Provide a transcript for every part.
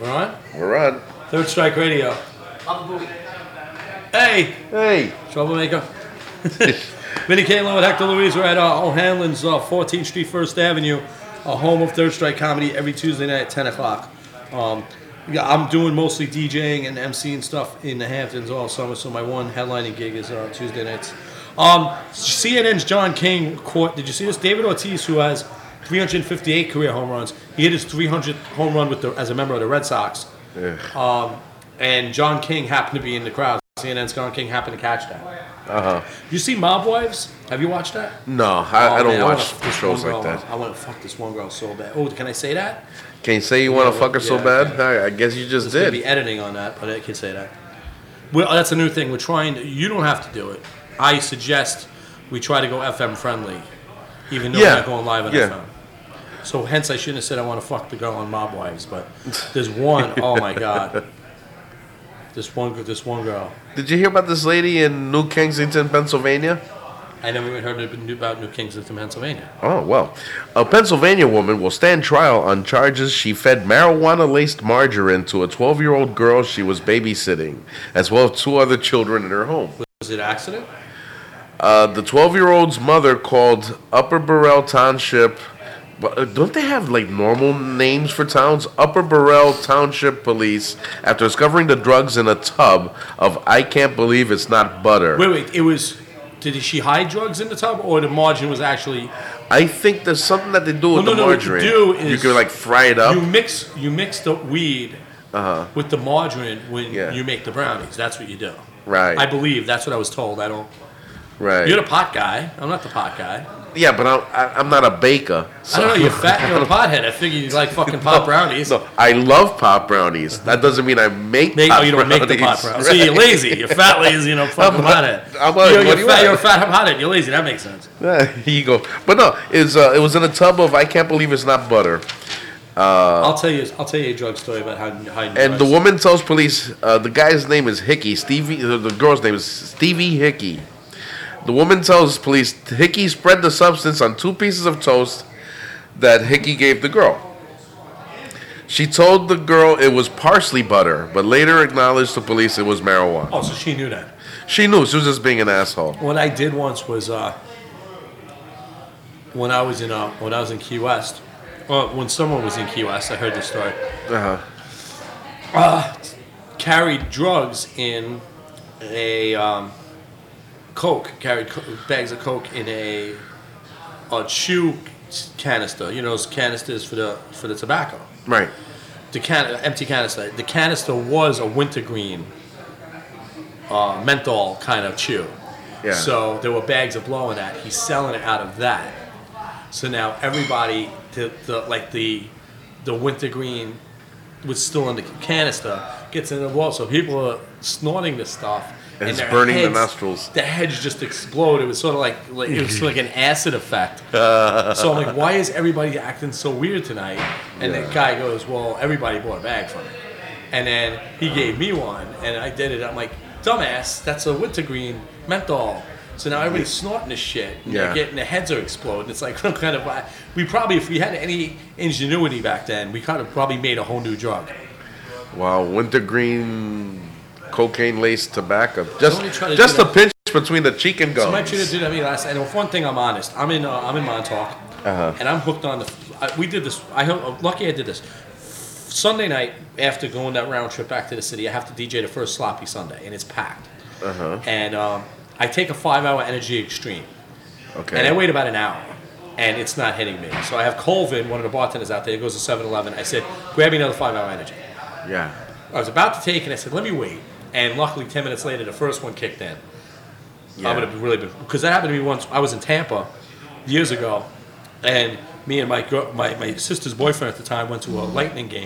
We're on? We're on. Third Strike Radio. Hey! Hey! Troublemaker. Vinny Kalin with Hector Louise. We're at O'Hanlon's 14th Street, 1st Avenue, home of Third Strike Comedy every Tuesday night at 10 o'clock. I'm doing mostly DJing and MCing stuff in the Hamptons all summer, so my one headlining gig is Tuesday nights. CNN's John King caught, did you see this? David Ortiz, who has 358 career home runs. He hit his 300th home run as a member of the Red Sox. And John King happened to be in the crowd. CNN's John King happened to catch that. You see Mob Wives? Have you watched that? No, I don't watch shows like that. I want to fuck this one girl so bad. Oh, can I say that? Can you say you want to fuck her so bad? I guess you just There's did. There's going to be editing on that, but I can say that. Well, that's a new thing. We're trying to, you don't have to do it. I suggest we try to go FM friendly, even though we're not going live on FM. So hence I shouldn't have said I want to fuck the girl on Mob Wives, but there's one, oh my God. This one girl. Did you hear about this lady in New Kensington, Pennsylvania? I never even heard about New Kensington, Pennsylvania. Oh, well. A Pennsylvania woman will stand trial on charges she fed marijuana-laced margarine to a 12-year-old girl she was babysitting, as well as 2 other children in her home. Was it an accident? The 12-year-old's mother called Upper Burrell Township. Don't they have like normal names for towns? Upper Burrell Township Police after discovering the drugs in a tub of I can't believe it's not butter. Wait. It was. Did she hide drugs in the tub, or the margarine was actually? I think there's something that they do with the margarine. What you do is you can like fry it up. You mix the weed with the margarine when you make the brownies. That's what you do. Right. I believe that's what I was told. I don't. Right. You're the pot guy. I'm not the pot guy. Yeah, but I'm not a baker. So. I don't know. You're fat and you're a pothead. I figured you like fucking pot brownies. No, I love pot brownies. That doesn't mean I make pot brownies. You don't make the pot brownies. So you're lazy. You're fat, lazy, fucking pothead. You're a fat pothead. You're lazy. That makes sense. Here you go. But no, it was in a tub of I can't believe it's not butter. I'll tell you a drug story about how you and the woman tells police the guy's name is Hickey. The girl's name is Stevie Hickey. The woman tells police Hickey spread the substance on 2 pieces of toast that Hickey gave the girl. She told the girl it was parsley butter, but later acknowledged to police it was marijuana. Oh, so she knew that. She knew. She was just being an asshole. What I did once was when I was in Key West. Well, when someone was in Key West, I heard this story. Carried drugs in a. Carried bags of coke in a chew canister. You know those canisters for the tobacco. Right. Empty canister. The canister was a wintergreen menthol kind of chew. Yeah. So there were bags of blow in that. He's selling it out of that. So now everybody, the wintergreen was still in the canister, gets in the wall. So people are snorting this stuff. And it's burning the nostrils. The heads just explode. It was sort of like it was like an acid effect. So I'm like, why is everybody acting so weird tonight? And the guy goes, well, everybody bought a bag from it. And then he gave me one, and I did it. I'm like, dumbass, that's a wintergreen menthol. So now everybody's snorting this shit. And they're getting, their heads are exploding. It's like kind of, if we had any ingenuity back then, we kind of probably made a whole new drug. Wow, wintergreen cocaine-laced tobacco. Just a pinch between the cheek and gums. Somebody tried to do that to me last night. And for one thing, I'm honest. I'm in Montauk, and I'm hooked on we did this. Lucky I did this. Sunday night, after going that round trip back to the city, I have to DJ the first Sloppy Sunday, and it's packed. And I take a 5-hour Energy Extreme. Okay. And I wait about an hour, and it's not hitting me. So I have Colvin, one of the bartenders out there, goes to 7-Eleven. I said, grab me another 5-hour Energy. Yeah. I was about to take it, and I said, let me wait. And luckily, 10 minutes later, the first one kicked in. Yeah. I would have really been, because that happened to me once. I was in Tampa years ago, and me and my sister's boyfriend at the time went to a Lightning game.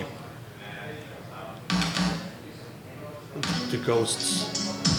The Ghosts.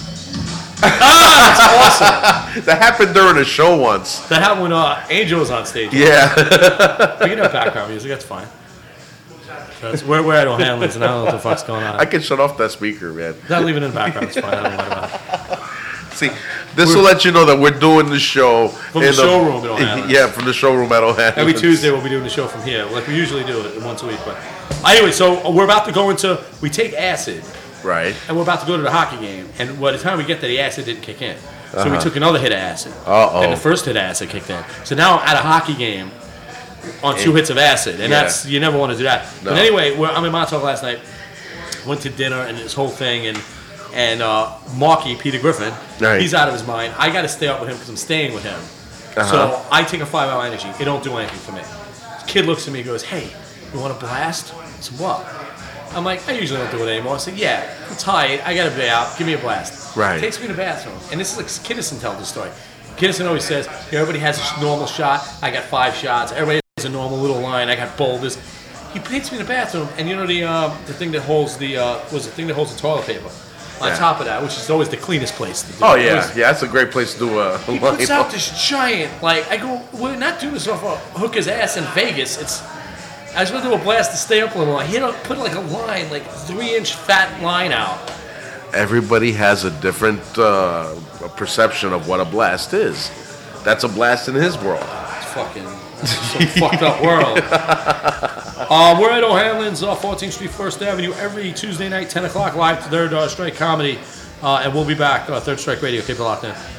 That's awesome. That happened during a show once. That happened when Angel was on stage. Yeah. We can have background music. That's fine. We're at O'Hanlon's, and I don't know what the fuck's going on. I can shut off that speaker, man. Not leaving it in the background. It's fine. I don't know about it. See, this will let you know that we're doing the show from the showroom at O'Hanlon's. Yeah, from the showroom at O'Hanlon's. Every Tuesday we'll be doing the show from here, like we usually do it once a week. But Anyway, so we're about to go into. We take acid, Right. and we're about to go to the hockey game. And by the time we get there, the acid didn't kick in. So we took another hit of acid. Uh-oh. And the first hit of acid kicked in. So now I'm at a hockey game on 2 hits of acid, and that's you never want to do that. No. But anyway, I'm in Montauk last night. Went to dinner and this whole thing, and Marky, Peter Griffin, Right. he's out of his mind. I got to stay up with him because I'm staying with him. So I take a 5-hour energy. It don't do anything for me. This kid looks at me and goes, "Hey, you want a blast?" I said, "What?" I'm like, "I usually don't do it anymore." I said, "Yeah, I'm tired. I got to be out. Give me a blast." Right. Takes me to the bathroom. And this is like Kinnison tells this story. Kinnison always says, everybody has a normal shot. I got 5 shots. Everybody has a normal little line. I got boulders. He takes me in the bathroom, and you know the thing that holds the toilet paper on top of that, which is always the cleanest place to do Oh it. yeah, Always- yeah. That's a great place to do a He line. puts out this giant, like, I go, we're not doing this off a hooker's ass in Vegas. I just want to do a blast to stay up a little. I put like a line, like 3-inch fat line out. Everybody has a different perception of what a blast is. That's a blast in his world. It's fucking some fucked up world. We're at O'Hanlon's, 14th Street, 1st Avenue, every Tuesday night, 10 o'clock, live to Third Strike Comedy. And we'll be back, Third Strike Radio. Keep it locked in.